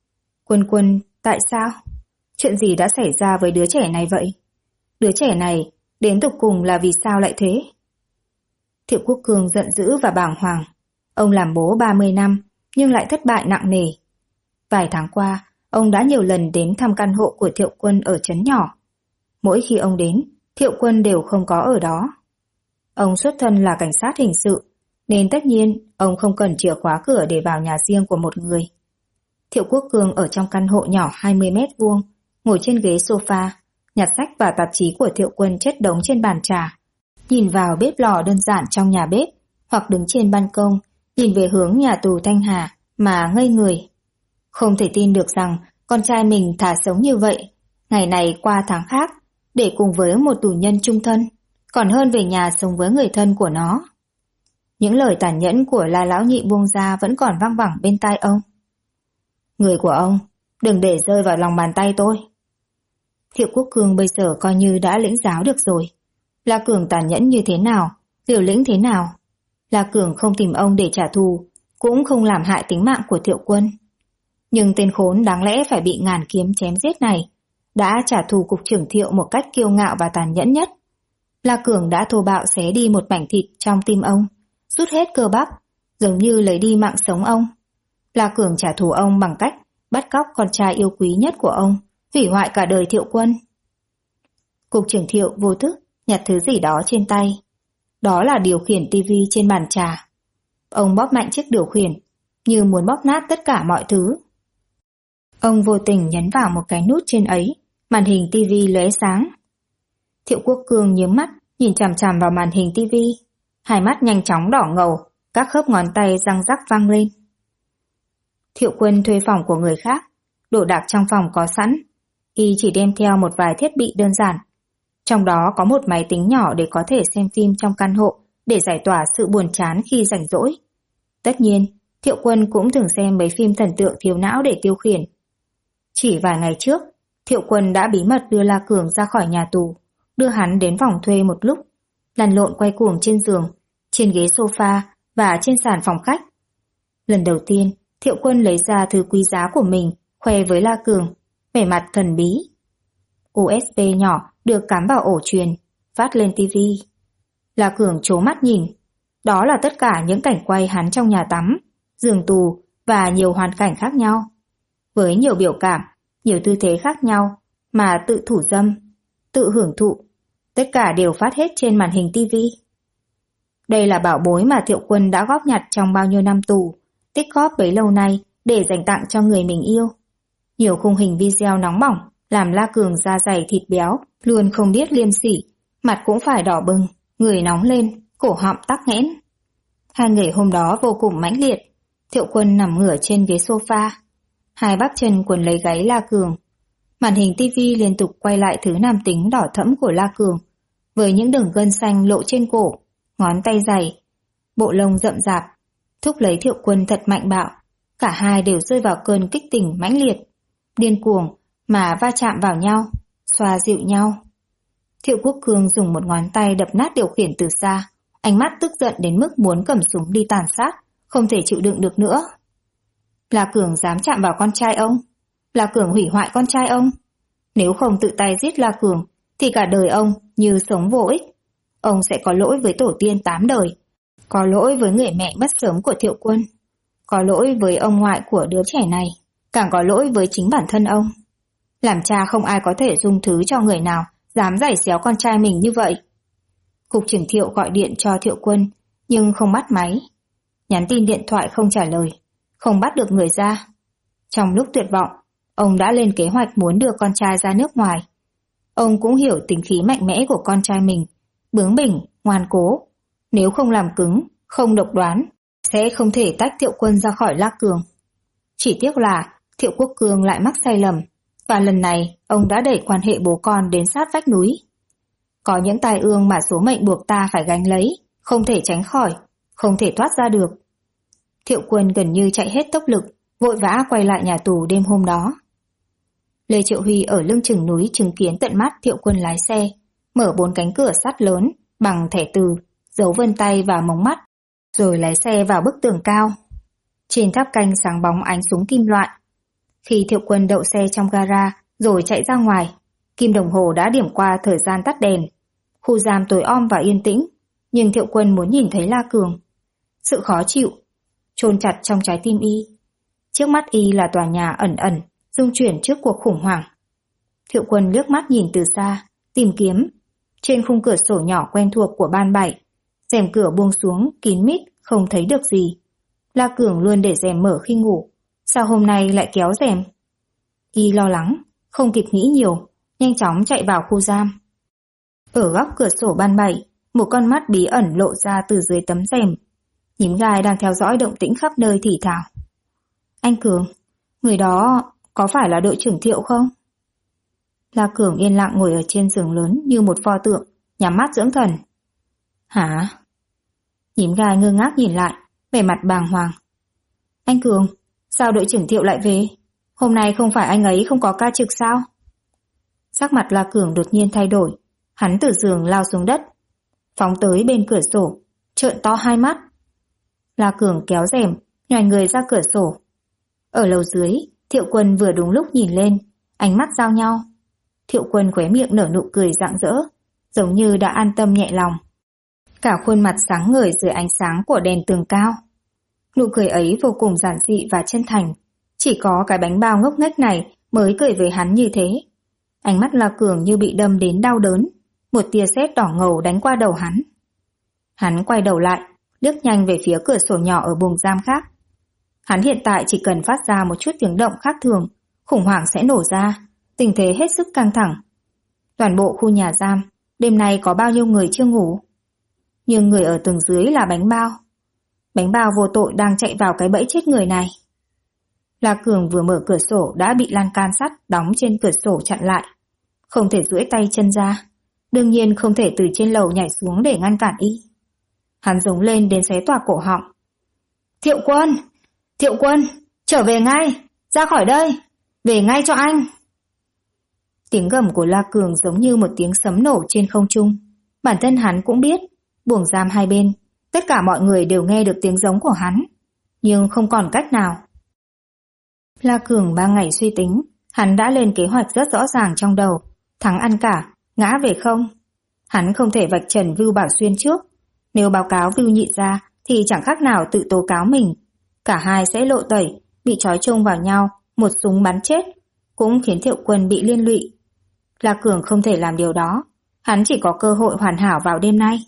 Quân, tại sao? Chuyện gì đã xảy ra với đứa trẻ này vậy? Đứa trẻ này đến tục cùng là vì sao lại thế? Thiệu Quốc Cường giận dữ và bàng hoàng. Ông làm bố 30 năm, nhưng lại thất bại nặng nề. Vài tháng qua, ông đã nhiều lần đến thăm căn hộ của Thiệu Quân ở trấn nhỏ. Mỗi khi ông đến, Thiệu Quân đều không có ở đó. Ông xuất thân là cảnh sát hình sự, nên tất nhiên ông không cần chìa khóa cửa để vào nhà riêng của một người. Thiệu Quốc Cường ở trong căn hộ nhỏ 20 mét vuông, ngồi trên ghế sofa, nhặt sách và tạp chí của Thiệu Quân chất đống trên bàn trà, nhìn vào bếp lò đơn giản trong nhà bếp, hoặc đứng trên ban công, nhìn về hướng nhà tù Thanh Hà mà ngây người. Không thể tin được rằng con trai mình thà sống như vậy, ngày này qua tháng khác, để cùng với một tù nhân chung thân, còn hơn về nhà sống với người thân của nó. Những lời tàn nhẫn của La Lão Nhị buông ra vẫn còn vang vẳng bên tai ông. Người của ông, đừng để rơi vào lòng bàn tay tôi. Thiệu Quốc Cường bây giờ coi như đã lĩnh giáo được rồi. La Cường tàn nhẫn như thế nào, liều lĩnh thế nào. La Cường không tìm ông để trả thù, cũng không làm hại tính mạng của Thiệu Quân. Nhưng tên khốn đáng lẽ phải bị ngàn kiếm chém giết này đã trả thù cục trưởng Thiệu một cách kiêu ngạo và tàn nhẫn nhất. La Cường đã thô bạo xé đi một mảnh thịt trong tim ông, rút hết cơ bắp, giống như lấy đi mạng sống ông. La Cường trả thù ông bằng cách bắt cóc con trai yêu quý nhất của ông, hủy hoại cả đời Thiệu Quân. Cục trưởng Thiệu vô thức nhặt thứ gì đó trên tay. Đó là điều khiển tivi trên bàn trà. Ông bóp mạnh chiếc điều khiển, như muốn bóp nát tất cả mọi thứ. Ông vô tình nhấn vào một cái nút trên ấy, màn hình tivi lóe sáng. Thiệu Quốc Cường nhướng mắt, nhìn chằm chằm vào màn hình tivi. Hai mắt nhanh chóng đỏ ngầu, các khớp ngón tay răng rắc vang lên. Thiệu Quân thuê phòng của người khác, đồ đạc trong phòng có sẵn. Y chỉ đem theo một vài thiết bị đơn giản. Trong đó có một máy tính nhỏ để có thể xem phim trong căn hộ để giải tỏa sự buồn chán khi rảnh rỗi. Tất nhiên, Thiệu Quân cũng thường xem mấy phim thần tượng thiếu não để tiêu khiển. Chỉ vài ngày trước, Thiệu Quân đã bí mật đưa La Cường ra khỏi nhà tù, đưa hắn đến phòng thuê một lúc, lăn lộn quay cuồng trên giường, trên ghế sofa và trên sàn phòng khách. Lần đầu tiên, Thiệu Quân lấy ra thứ quý giá của mình, khoe với La Cường, vẻ mặt thần bí. USB nhỏ được cắm vào ổ truyền, phát lên tivi. La Cường trố mắt nhìn. Đó là tất cả những cảnh quay hắn trong nhà tắm, giường tù và nhiều hoàn cảnh khác nhau. Với nhiều biểu cảm, nhiều tư thế khác nhau mà tự thủ dâm, tự hưởng thụ, tất cả đều phát hết trên màn hình tivi. Đây là bảo bối mà Thiệu Quân đã góp nhặt trong bao nhiêu năm tù, tích góp bấy lâu nay để dành tặng cho người mình yêu. Nhiều khung hình video nóng bỏng làm La Cường da dày thịt béo, luôn không biết liêm sỉ, mặt cũng phải đỏ bừng, người nóng lên, cổ họng tắc nghẽn. Hai người hôm đó vô cùng mãnh liệt. Thiệu Quân nằm ngửa trên ghế sofa, hai bắp chân quấn lấy gáy La Cường. Màn hình tivi liên tục quay lại thứ nam tính đỏ thẫm của La Cường, với những đường gân xanh lộ trên cổ, ngón tay dày, bộ lông rậm rạp, thúc lấy Thiệu Quân thật mạnh bạo. Cả hai đều rơi vào cơn kích tình mãnh liệt, điên cuồng mà va chạm vào nhau, xoa dịu nhau. Thiệu Quốc Cương dùng một ngón tay đập nát điều khiển từ xa, ánh mắt tức giận đến mức muốn cầm súng đi tàn sát, không thể chịu đựng được nữa. La Cường dám chạm vào con trai ông? La Cường hủy hoại con trai ông? Nếu không tự tay giết La Cường, thì cả đời ông như sống vô ích. Ông sẽ có lỗi với tổ tiên 8 đời, có lỗi với người mẹ mất sớm của Thiệu Quân, có lỗi với ông ngoại của đứa trẻ này, càng có lỗi với chính bản thân ông. Làm cha không ai có thể dung thứ cho người nào dám giày xéo con trai mình như vậy. Cục trưởng Thiệu gọi điện cho Thiệu Quân, nhưng không bắt máy. Nhắn tin điện thoại không trả lời, không bắt được người ra. Trong lúc tuyệt vọng, ông đã lên kế hoạch muốn đưa con trai ra nước ngoài. Ông cũng hiểu tính khí mạnh mẽ của con trai mình, bướng bỉnh, ngoan cố. Nếu không làm cứng, không độc đoán, sẽ không thể tách Thiệu Quân ra khỏi La Cường. Chỉ tiếc là Thiệu Quốc Cương lại mắc sai lầm, và lần này ông đã đẩy quan hệ bố con đến sát vách núi. Có những tai ương mà số mệnh buộc ta phải gánh lấy, không thể tránh khỏi, không thể thoát ra được. Thiệu Quân gần như chạy hết tốc lực, vội vã quay lại nhà tù đêm hôm đó. Lê Triệu Huy ở lưng chừng núi chứng kiến tận mắt Thiệu Quân lái xe, mở 4 cánh cửa sắt lớn bằng thẻ từ, dấu vân tay và mống mắt, rồi lái xe vào bức tường cao. Trên tháp canh sáng bóng ánh súng kim loại. Khi Thiệu Quân đậu xe trong gara rồi chạy ra ngoài, kim đồng hồ đã điểm qua thời gian tắt đèn. Khu giam tối om và yên tĩnh, nhưng Thiệu Quân muốn nhìn thấy La Cường. Sự khó chịu chôn chặt trong trái tim y. Trước mắt y là tòa nhà ẩn ẩn rung chuyển trước cuộc khủng hoảng. Thiệu Quân liếc mắt nhìn từ xa, tìm kiếm. Trên khung cửa sổ nhỏ quen thuộc của ban 7, rèm cửa buông xuống kín mít, không thấy được gì. La Cường luôn để rèm mở khi ngủ, sao hôm nay lại kéo rèm? Y lo lắng, không kịp nghĩ nhiều, nhanh chóng chạy vào khu giam. Ở góc cửa sổ ban 7, một con mắt bí ẩn lộ ra từ dưới tấm rèm. Nhím gai đang theo dõi động tĩnh khắp nơi thì thào: Anh Cường, người đó có phải là đội trưởng Thiệu không? La Cường yên lặng ngồi ở trên giường lớn như một pho tượng, nhắm mắt dưỡng thần. Hả? Nhím gai ngơ ngác nhìn lại, vẻ mặt bàng hoàng. Anh Cường, sao đội trưởng Thiệu lại về? Hôm nay không phải anh ấy không có ca trực sao? Sắc mặt La Cường đột nhiên thay đổi, hắn từ giường lao xuống đất, phóng tới bên cửa sổ, trợn to hai mắt. La Cường kéo rèm, nhòi người ra cửa sổ. Ở lầu dưới, Thiệu Quân vừa đúng lúc nhìn lên, ánh mắt giao nhau. Thiệu Quân khóe miệng nở nụ cười rạng rỡ, giống như đã an tâm nhẹ lòng. Cả khuôn mặt sáng ngời dưới ánh sáng của đèn tường cao. Nụ cười ấy vô cùng giản dị và chân thành. Chỉ có cái bánh bao ngốc nghếch này mới cười với hắn như thế. Ánh mắt La Cường như bị đâm đến đau đớn, một tia sét đỏ ngầu đánh qua đầu hắn. Hắn quay đầu lại, liếc nhanh về phía cửa sổ nhỏ ở buồng giam khác. Hắn hiện tại chỉ cần phát ra một chút tiếng động khác thường, khủng hoảng sẽ nổ ra, tình thế hết sức căng thẳng. Toàn bộ khu nhà giam, đêm nay có bao nhiêu người chưa ngủ? Nhưng người ở tầng dưới là bánh bao. Bánh bao vô tội đang chạy vào cái bẫy chết người này. La Cường vừa mở cửa sổ đã bị lan can sắt đóng trên cửa sổ chặn lại. Không thể duỗi tay chân ra, đương nhiên không thể từ trên lầu nhảy xuống để ngăn cản y. Hắn giống lên đến xé toạc cổ họng. Thiệu Quân! Thiệu Quân! Trở về ngay! Ra khỏi đây! Về ngay cho anh! Tiếng gầm của La Cường giống như một tiếng sấm nổ trên không trung. Bản thân hắn cũng biết, buồng giam hai bên, tất cả mọi người đều nghe được tiếng giống của hắn, nhưng không còn cách nào. La Cường 3 ngày suy tính, hắn đã lên kế hoạch rất rõ ràng trong đầu, thắng ăn cả, ngã về không. Hắn không thể vạch trần Vưu Bảo Xuyên trước. Nếu báo cáo Vưu Nhị ra thì chẳng khác nào tự tố cáo mình. Cả hai sẽ lộ tẩy, bị trói chôn vào nhau, một súng bắn chết, cũng khiến Thiệu Quân bị liên lụy. La Cường không thể làm điều đó. Hắn chỉ có cơ hội hoàn hảo vào đêm nay.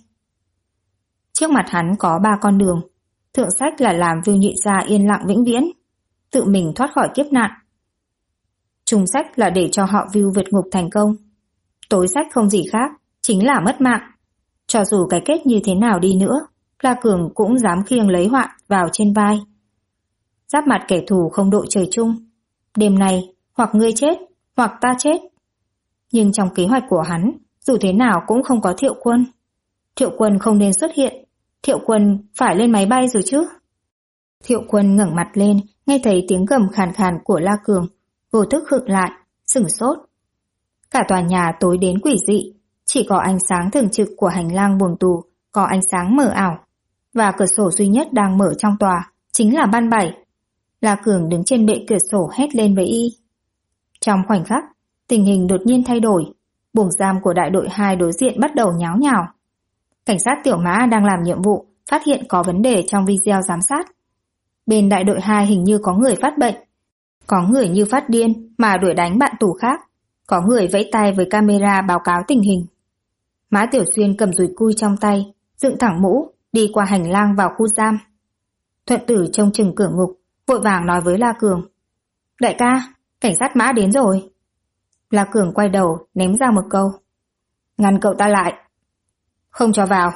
Trước mặt hắn có 3 con đường. Thượng sách là làm Vưu Nhị gia yên lặng vĩnh viễn, tự mình thoát khỏi kiếp nạn. Trung sách là để cho họ Vưu vượt ngục thành công. Tối sách không gì khác, chính là mất mạng. Cho dù cái kết như thế nào đi nữa, La Cường cũng dám khiêng lấy họa vào trên vai. Giáp mặt kẻ thù không đội trời chung. Đêm nay, hoặc ngươi chết, hoặc ta chết. Nhưng trong kế hoạch của hắn, dù thế nào cũng không có Thiệu Quân. Thiệu Quân không nên xuất hiện. Thiệu Quân phải lên máy bay rồi chứ. Thiệu Quân ngẩng mặt lên, nghe thấy tiếng gầm khàn khàn của La Cường, vô thức khựng lại, sửng sốt. Cả tòa nhà tối đến quỷ dị, chỉ có ánh sáng thường trực của hành lang buồng tù có ánh sáng mờ ảo, và cửa sổ duy nhất đang mở trong tòa chính là ban 7. La Cường đứng trên bệ cửa sổ hét lên với y. Trong khoảnh khắc, tình hình đột nhiên thay đổi. Buồng giam của đại đội 2 đối diện bắt đầu nháo nhào. Cảnh sát Tiểu Mã đang làm nhiệm vụ phát hiện có vấn đề trong video giám sát. Bên đại đội 2 hình như có người phát bệnh. Có người như phát điên mà đuổi đánh bạn tù khác. Có người vẫy tay với camera báo cáo tình hình. Mã Tiểu Xuyên cầm dùi cui trong tay, dựng thẳng mũ, đi qua hành lang vào khu giam. Thuận Tử trông chừng cửa ngục, vội vàng nói với La Cường. Đại ca, cảnh sát Mã đến rồi. La Cường quay đầu, ném ra một câu. Ngăn cậu ta lại. Không cho vào.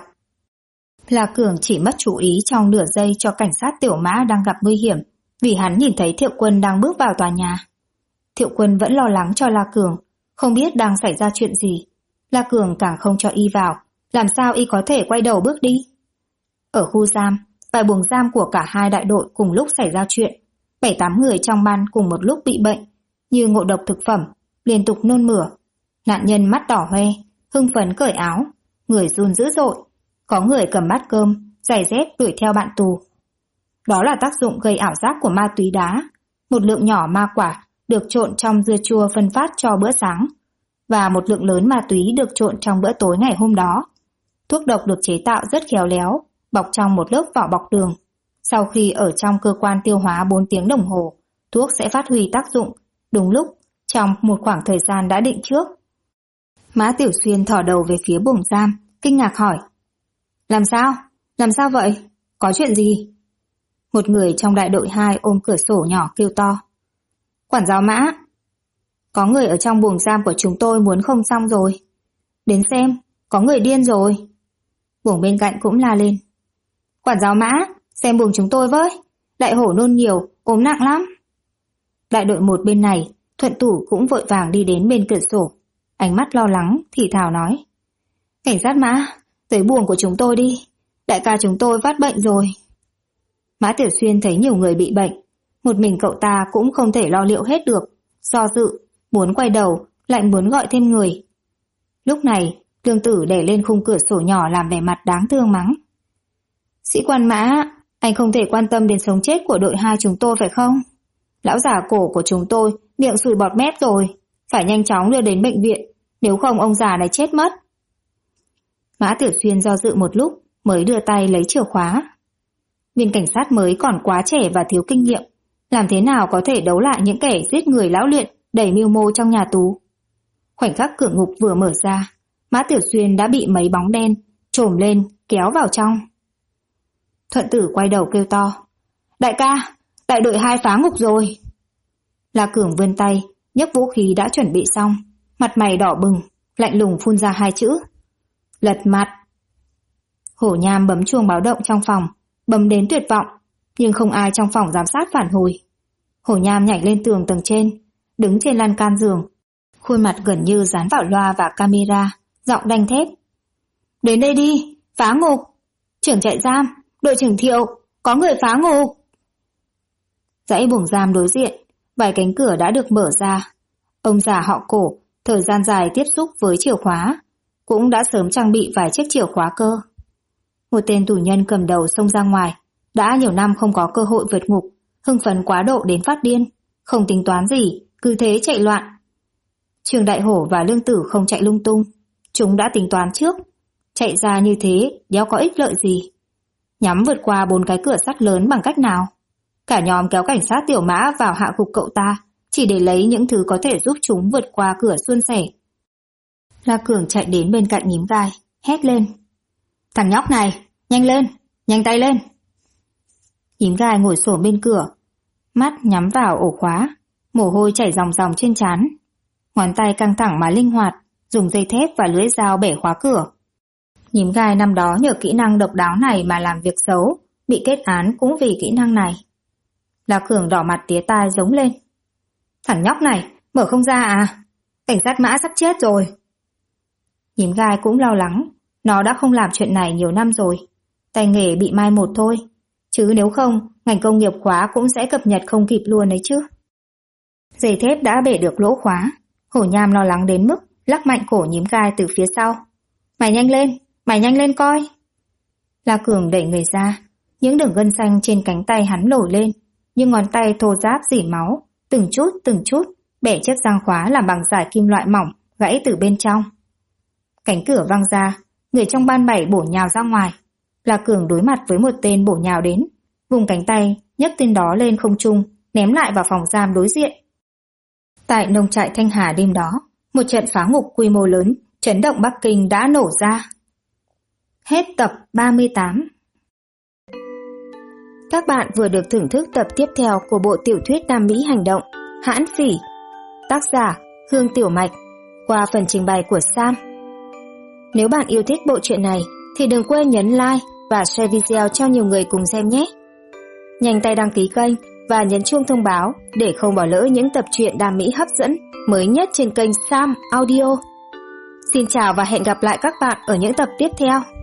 La Cường chỉ mất chú ý trong nửa giây cho cảnh sát Tiểu Mã đang gặp nguy hiểm, vì hắn nhìn thấy Thiệu Quân đang bước vào tòa nhà. Thiệu Quân vẫn lo lắng cho La Cường, không biết đang xảy ra chuyện gì. La Cường càng không cho y vào, làm sao y có thể quay đầu bước đi. Ở khu giam, vài buồng giam của cả hai đại đội cùng lúc xảy ra chuyện. 7-8 người trong ban cùng một lúc bị bệnh, như ngộ độc thực phẩm, liên tục nôn mửa. Nạn nhân mắt đỏ hoe, hưng phấn cởi áo, người run dữ dội. Có người cầm bát cơm, giày dép đuổi theo bạn tù. Đó là tác dụng gây ảo giác của ma túy đá. Một lượng nhỏ ma quả được trộn trong dưa chua phân phát cho bữa sáng, và một lượng lớn ma túy được trộn trong bữa tối ngày hôm đó. Thuốc độc được chế tạo rất khéo léo, bọc trong một lớp vỏ bọc đường. Sau khi ở trong cơ quan tiêu hóa 4 tiếng đồng hồ, thuốc sẽ phát huy tác dụng đúng lúc trong một khoảng thời gian đã định trước. Mã Tiểu Xuyên thò đầu về phía buồng giam, kinh ngạc hỏi. Làm sao? Làm sao vậy? Có chuyện gì? Một người trong đại đội 2 ôm cửa sổ nhỏ kêu to. Quản giáo Mã, có người ở trong buồng giam của chúng tôi muốn không xong rồi. Đến xem, có người điên rồi. Buồng bên cạnh cũng la lên. Quản giáo Mã, xem buồng chúng tôi với. Đại hổ nôn nhiều, ốm nặng lắm. Đại đội 1 bên này, Thuận Tử cũng vội vàng đi đến bên cửa sổ. Ánh mắt lo lắng, thì thào nói. Cảnh sát Mã, tới buồng của chúng tôi đi. Đại ca chúng tôi phát bệnh rồi. Mã Tiểu Xuyên thấy nhiều người bị bệnh. Một mình cậu ta cũng không thể lo liệu hết được. Do dự, muốn quay đầu, lại muốn gọi thêm người. Lúc này, Lương Tử đè lên khung cửa sổ nhỏ làm vẻ mặt đáng thương mắng. Sĩ quan Mã, anh không thể quan tâm đến sống chết của đội 2 chúng tôi phải không? Lão già cổ của chúng tôi miệng sùi bọt mép rồi, phải nhanh chóng đưa đến bệnh viện, nếu không ông già này chết mất. Mã Tiểu Xuyên do dự một lúc mới đưa tay lấy chìa khóa. Viên cảnh sát mới còn quá trẻ và thiếu kinh nghiệm, làm thế nào có thể đấu lại những kẻ giết người lão luyện đầy mưu mô trong nhà tù. Khoảnh khắc cửa ngục vừa mở ra, Mã Tiểu Xuyên đã bị mấy bóng đen trồm lên kéo vào trong. Thuận Tử quay đầu kêu to. Đại ca, đại đội 2 phá ngục rồi. La Cường vươn tay, nhấc vũ khí đã chuẩn bị xong, mặt mày đỏ bừng, lạnh lùng phun ra 2 chữ. Lật mặt. Hổ Nham bấm chuông báo động trong phòng, bấm đến tuyệt vọng, nhưng không ai trong phòng giám sát phản hồi. Hổ Nham nhảy lên tường tầng trên, đứng trên lan can giường, khuôn mặt gần như dán vào loa và camera, giọng đanh thép. Đến đây đi, phá ngục. Trưởng trại giam, đội trưởng Thiệu, có người phá ngục. Dãy buồng giam đối diện, vài cánh cửa đã được mở ra. Ông già họ Cổ, thời gian dài tiếp xúc với chìa khóa, cũng đã sớm trang bị vài chiếc chìa khóa cơ. Một tên tù nhân cầm đầu xông ra ngoài, đã nhiều năm không có cơ hội vượt ngục, hưng phấn quá độ đến phát điên, không tính toán gì, cứ thế chạy loạn. Trường Đại Hổ và Lương Tử không chạy lung tung, Chúng đã tính toán trước. Chạy ra như thế, đéo có ích lợi gì. Nhắm vượt qua 4 cái cửa sắt lớn bằng cách nào? Cả nhóm kéo cảnh sát Tiểu Mã vào hạ gục cậu ta, chỉ để lấy những thứ có thể giúp chúng vượt qua cửa suôn sẻ. La Cường chạy đến bên cạnh Nhím Gai, hét lên. Thằng nhóc này, nhanh lên, nhanh tay lên. Nhím Gai ngồi xổm bên cửa, mắt nhắm vào ổ khóa, mồ hôi chảy ròng ròng trên trán. Ngón tay căng thẳng mà linh hoạt, dùng dây thép và lưỡi dao bẻ khóa cửa. Nhím Gai năm đó nhờ kỹ năng độc đáo này mà làm việc xấu, bị kết án cũng vì kỹ năng này. La Cường đỏ mặt tía tai giống lên. Thằng nhóc này, mở không ra à? Cảnh sát Mã sắp chết rồi. Nhím Gai cũng lo lắng, nó đã không làm chuyện này nhiều năm rồi. Tay nghề bị mai một thôi, chứ nếu không, ngành công nghiệp khóa cũng sẽ cập nhật không kịp luôn đấy chứ. Dây thép đã bể được lỗ khóa, Hổ Nham lo lắng đến mức lắc mạnh cổ Nhím Gai từ phía sau. Mày nhanh lên coi. La Cường đẩy người ra, những đường gân xanh trên cánh tay hắn nổi lên, nhưng ngón tay thô ráp rỉ máu, từng chút, bẻ chiếc giang khóa làm bằng giải kim loại mỏng, gãy từ bên trong. Cánh cửa văng ra, người trong ban 7 bổ nhào ra ngoài. La Cường đối mặt với một tên bổ nhào đến, vùng cánh tay, nhấc tên đó lên không trung, ném lại vào phòng giam đối diện. Tại nông trại Thanh Hà đêm đó, một trận phá ngục quy mô lớn, chấn động Bắc Kinh đã nổ ra. Hết tập 38. Các bạn vừa được thưởng thức tập tiếp theo của bộ tiểu thuyết Nam Mỹ hành động Hãn Phỉ, tác giả Hương Tiểu Mạch, qua phần trình bày của Sam. Nếu bạn yêu thích bộ truyện này thì đừng quên nhấn like và share video cho nhiều người cùng xem nhé. Nhanh tay đăng ký kênh và nhấn chuông thông báo để không bỏ lỡ những tập truyện Nam Mỹ hấp dẫn mới nhất trên kênh Sam Audio. Xin chào và hẹn gặp lại các bạn ở những tập tiếp theo.